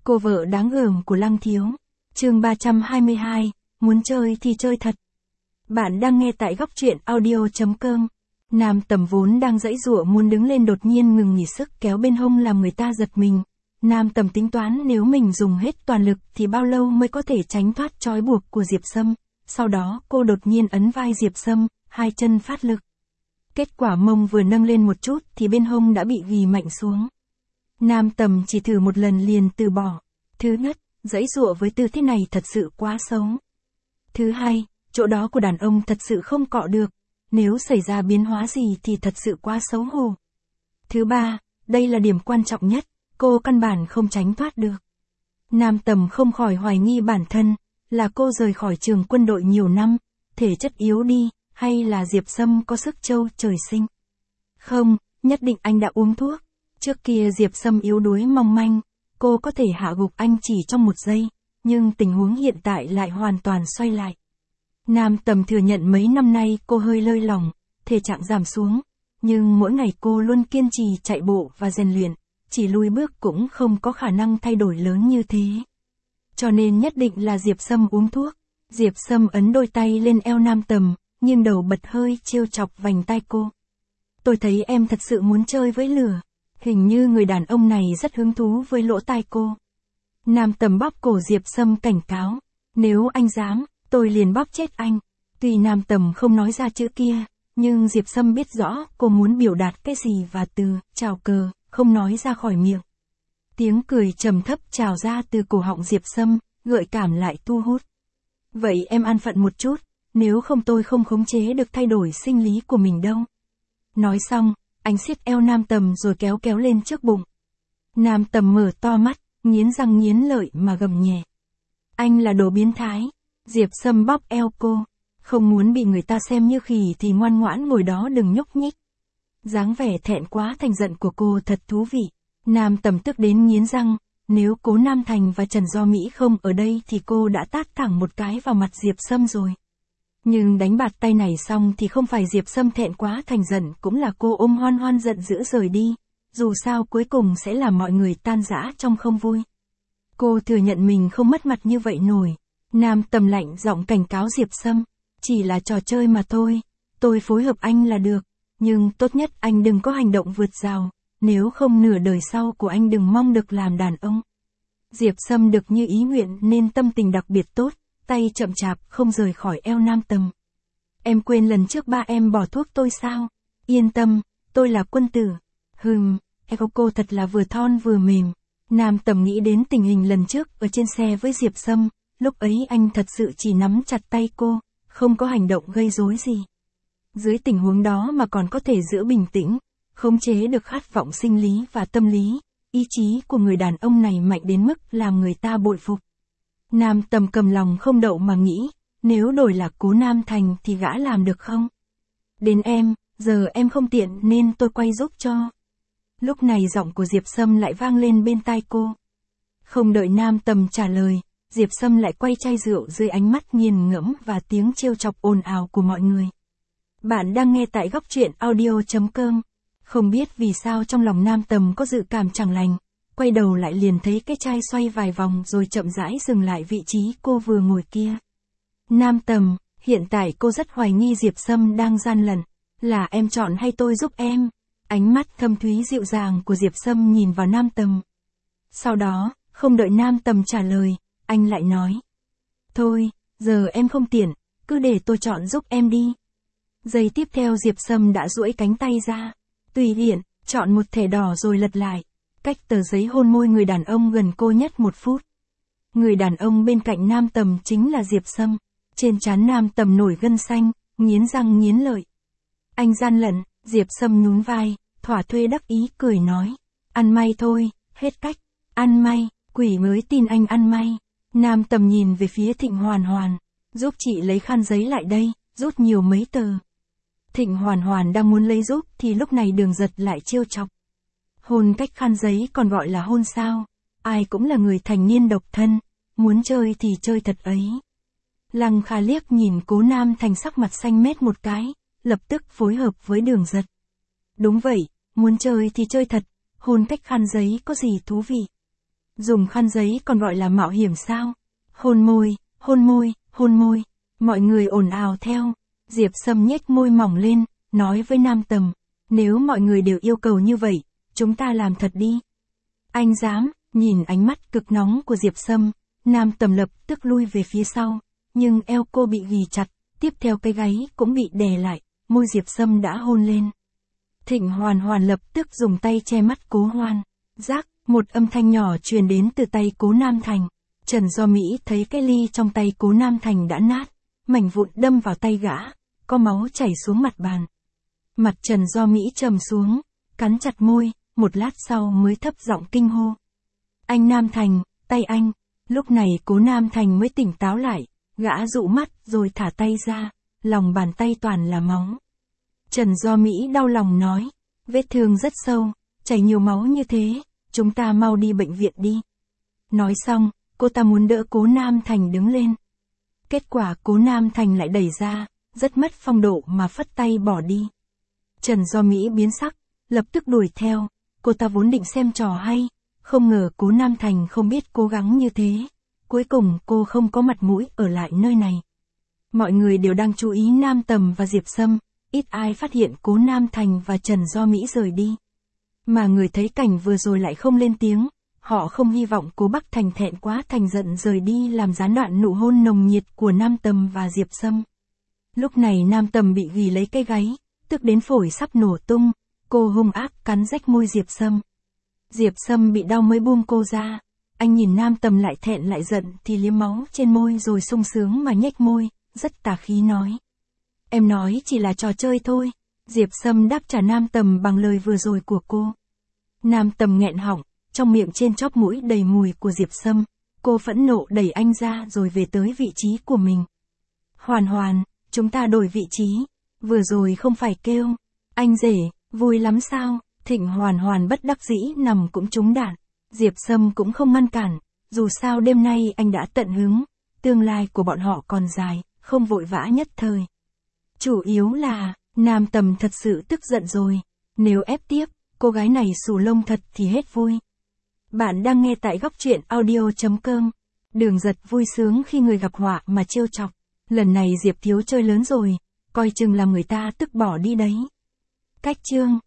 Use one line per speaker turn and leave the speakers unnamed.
Cô vợ đáng gờm của Lăng Thiếu. Chương 322, muốn chơi thì chơi thật. Bạn đang nghe tại góc truyện audio.com. Nam Tầm vốn đang giãy giụa muốn đứng lên đột nhiên ngừng nghỉ sức kéo bên hông làm người ta giật mình. Nam Tầm tính toán nếu mình dùng hết toàn lực thì bao lâu mới có thể tránh thoát trói buộc của Diệp Sâm. Sau đó cô đột nhiên ấn vai Diệp Sâm, hai chân phát lực. Kết quả mông vừa nâng lên một chút thì bên hông đã bị ghì mạnh xuống. Nam Tầm chỉ thử một lần liền từ bỏ. Thứ nhất, giãy giụa với tư thế này thật sự quá xấu. Thứ hai, chỗ đó của đàn ông thật sự không cọ được. Nếu xảy ra biến hóa gì thì thật sự quá xấu hổ. Thứ ba, đây là điểm quan trọng nhất, cô căn bản không tránh thoát được. Nam Tầm không khỏi hoài nghi bản thân, là cô rời khỏi trường quân đội nhiều năm, thể chất yếu đi, hay là Diệp Sâm có sức trâu trời sinh. Không, nhất định anh đã uống thuốc. Trước kia Diệp Sâm yếu đuối mong manh, cô có thể hạ gục anh chỉ trong một giây, nhưng tình huống hiện tại lại hoàn toàn xoay lại. Nam Tầm thừa nhận mấy năm nay cô hơi lơi lỏng, thể trạng giảm xuống, nhưng mỗi ngày cô luôn kiên trì chạy bộ và rèn luyện, chỉ lùi bước cũng không có khả năng thay đổi lớn như thế. Cho nên nhất định là Diệp Sâm uống thuốc. Diệp Sâm ấn đôi tay lên eo Nam Tầm, nghiêng đầu bật hơi trêu chọc vành tai cô. Tôi thấy em thật sự muốn chơi với lửa. Hình như người đàn ông này rất hứng thú với lỗ tai cô. Nam Tầm bóp cổ Diệp Sâm cảnh cáo. Nếu anh dám, tôi liền bóp chết anh. Tuy Nam Tầm không nói ra chữ kia, nhưng Diệp Sâm biết rõ cô muốn biểu đạt cái gì và từ chào cờ không nói ra khỏi miệng. Tiếng cười trầm thấp trào ra từ cổ họng Diệp Sâm, gợi cảm lại thu hút. Vậy em an phận một chút, nếu không tôi không khống chế được thay đổi sinh lý của mình đâu. Nói xong, anh siết eo Nam Tầm rồi kéo kéo lên trước bụng. Nam Tầm mở to mắt, nghiến răng nghiến lợi mà gầm nhẹ. Anh là đồ biến thái. Diệp Sâm bóp eo cô. Không muốn bị người ta xem như khỉ thì ngoan ngoãn ngồi đó đừng nhúc nhích. Dáng vẻ thẹn quá thành giận của cô thật thú vị. Nam Tầm tức đến nghiến răng. Nếu Cố Nam Thành và Trần Do Mỹ không ở đây thì cô đã tát thẳng một cái vào mặt Diệp Sâm rồi. Nhưng đánh bạt tay này xong thì không phải Diệp Sâm thẹn quá thành giận cũng là cô ôm hoan hoan giận dữ rời đi. Dù sao cuối cùng sẽ làm mọi người tan rã trong không vui. Cô thừa nhận mình không mất mặt như vậy nổi. Nam Tầm lạnh giọng cảnh cáo Diệp Sâm. Chỉ là trò chơi mà thôi. Tôi phối hợp anh là được. Nhưng tốt nhất anh đừng có hành động vượt rào. Nếu không nửa đời sau của anh đừng mong được làm đàn ông. Diệp Sâm được như ý nguyện nên tâm tình đặc biệt tốt. Tay chậm chạp không rời khỏi eo Nam Tầm. Em quên lần trước ba em bỏ thuốc tôi sao? Yên tâm, tôi là quân tử. Eo cô thật là vừa thon vừa mềm. Nam Tầm nghĩ đến tình hình lần trước ở trên xe với Diệp Sâm. Lúc ấy anh thật sự chỉ nắm chặt tay cô, không có hành động gây rối gì. Dưới tình huống đó mà còn có thể giữ bình tĩnh, khống chế được khát vọng sinh lý và tâm lý, ý chí của người đàn ông này mạnh đến mức làm người ta bội phục. Nam Tầm cầm lòng không đậu mà nghĩ, nếu đổi là Cố Nam Thành thì gã làm được không? Đến em, giờ em không tiện nên tôi quay giúp cho. Lúc này giọng của Diệp Sâm lại vang lên bên tai cô. Không đợi Nam Tầm trả lời, Diệp Sâm lại quay chai rượu dưới ánh mắt nghiền ngẫm và tiếng trêu chọc ồn ào của mọi người. Bạn đang nghe tại góc truyện audio.com. Không biết vì sao trong lòng Nam Tầm có dự cảm chẳng lành. Quay đầu lại liền thấy cái chai xoay vài vòng rồi chậm rãi dừng lại vị trí cô vừa ngồi kia. Nam Tầm, hiện tại cô rất hoài nghi Diệp Sâm đang gian lận. Là em chọn hay tôi giúp em? Ánh mắt thâm thúy dịu dàng của Diệp Sâm nhìn vào Nam Tầm. Sau đó, không đợi Nam Tầm trả lời, anh lại nói. Thôi, giờ em không tiện, cứ để tôi chọn giúp em đi. Giây tiếp theo Diệp Sâm đã duỗi cánh tay ra. Tùy tiện, chọn một thẻ đỏ rồi lật lại. Cách tờ giấy hôn môi người đàn ông gần cô nhất 1 phút. Người đàn ông bên cạnh Nam Tầm chính là Diệp Sâm. Trên trán Nam Tầm nổi gân xanh, nghiến răng nghiến lợi. Anh gian lận, Diệp Sâm nhún vai, thỏa thuê đắc ý cười nói. Ăn may thôi, hết cách. Ăn may, quỷ mới tin anh ăn may. Nam Tầm nhìn về phía Thịnh Hoàn Hoàn. Giúp chị lấy khăn giấy lại đây, rút nhiều mấy tờ. Thịnh Hoàn Hoàn đang muốn lấy giúp thì lúc này Đường Giật lại trêu chọc. Hôn cách khăn giấy còn gọi là hôn sao? Ai cũng là người thành niên độc thân, muốn chơi thì chơi thật ấy. Lăng Kha liếc nhìn Cố Nam Thành sắc mặt xanh mét một cái, lập tức phối hợp với Đường Giật. Đúng vậy, muốn chơi thì chơi thật, hôn cách khăn giấy có gì thú vị. Dùng khăn giấy còn gọi là mạo hiểm sao? Hôn môi, hôn môi, hôn môi. Mọi người ồn ào theo. Diệp Sâm nhếch môi mỏng lên, nói với Nam Tầm. Nếu mọi người đều yêu cầu như vậy, chúng ta làm thật đi. Anh dám, nhìn ánh mắt cực nóng của Diệp Sâm, Nam Tầm lập tức lui về phía sau. Nhưng eo cô bị ghì chặt, tiếp theo cái gáy cũng bị đè lại, môi Diệp Sâm đã hôn lên. Thịnh Hoàn Hoàn lập tức dùng tay che mắt Cố Hoan. Rác, một âm thanh nhỏ truyền đến từ tay Cố Nam Thành. Trần Do Mỹ thấy cái ly trong tay Cố Nam Thành đã nát, mảnh vụn đâm vào tay gã, có máu chảy xuống mặt bàn. Mặt Trần Do Mỹ trầm xuống, cắn chặt môi, một lát sau mới thấp giọng kinh hô. Anh Nam Thành, tay anh. Lúc này Cố Nam Thành mới tỉnh táo lại, gã dụ mắt rồi thả tay ra, lòng bàn tay toàn là máu. Trần Do Mỹ đau lòng nói, vết thương rất sâu, chảy nhiều máu như thế, chúng ta mau đi bệnh viện đi. Nói xong, cô ta muốn đỡ Cố Nam Thành đứng lên. Kết quả Cố Nam Thành lại đẩy ra, rất mất phong độ mà phất tay bỏ đi. Trần Do Mỹ biến sắc, lập tức đuổi theo, cô ta vốn định xem trò hay, không ngờ Cố Nam Thành không biết cố gắng như thế. Cuối cùng cô không có mặt mũi ở lại nơi này. Mọi người đều đang chú ý Nam Tầm và Diệp Sâm, ít ai phát hiện Cố Nam Thành và Trần Do Mỹ rời đi. Mà người thấy cảnh vừa rồi lại không lên tiếng, họ không hy vọng Cố Bắc Thành thẹn quá thành giận rời đi làm gián đoạn nụ hôn nồng nhiệt của Nam Tầm và Diệp Sâm. Lúc này Nam Tầm bị ghì lấy cái gáy, tức đến phổi sắp nổ tung, cô hung ác cắn rách môi Diệp Sâm. Diệp Sâm bị đau mới buông cô ra. Anh nhìn Nam Tầm lại thẹn lại giận thì liếm máu trên môi rồi sung sướng mà nhếch môi, rất tà khí nói. Em nói chỉ là trò chơi thôi. Diệp Sâm đáp trả Nam Tầm bằng lời vừa rồi của cô. Nam Tầm nghẹn họng, trong miệng trên chóp mũi đầy mùi của Diệp Sâm. Cô phẫn nộ đẩy anh ra rồi về tới vị trí của mình. Hoàn Hoàn, chúng ta đổi vị trí. Vừa rồi không phải kêu. Anh rể, vui lắm sao? Thịnh Hoàn Hoàn bất đắc dĩ nằm cũng trúng đạn. Diệp Sâm cũng không ngăn cản, dù sao đêm nay anh đã tận hứng, tương lai của bọn họ còn dài, không vội vã nhất thời. Chủ yếu là, Nam Tầm thật sự tức giận rồi, nếu ép tiếp, cô gái này xù lông thật thì hết vui. Bạn đang nghe tại góc truyện audio.com, Đường Giật vui sướng khi người gặp họa mà trêu chọc, lần này Diệp Thiếu chơi lớn rồi, coi chừng làm người ta tức bỏ đi đấy. Cách chương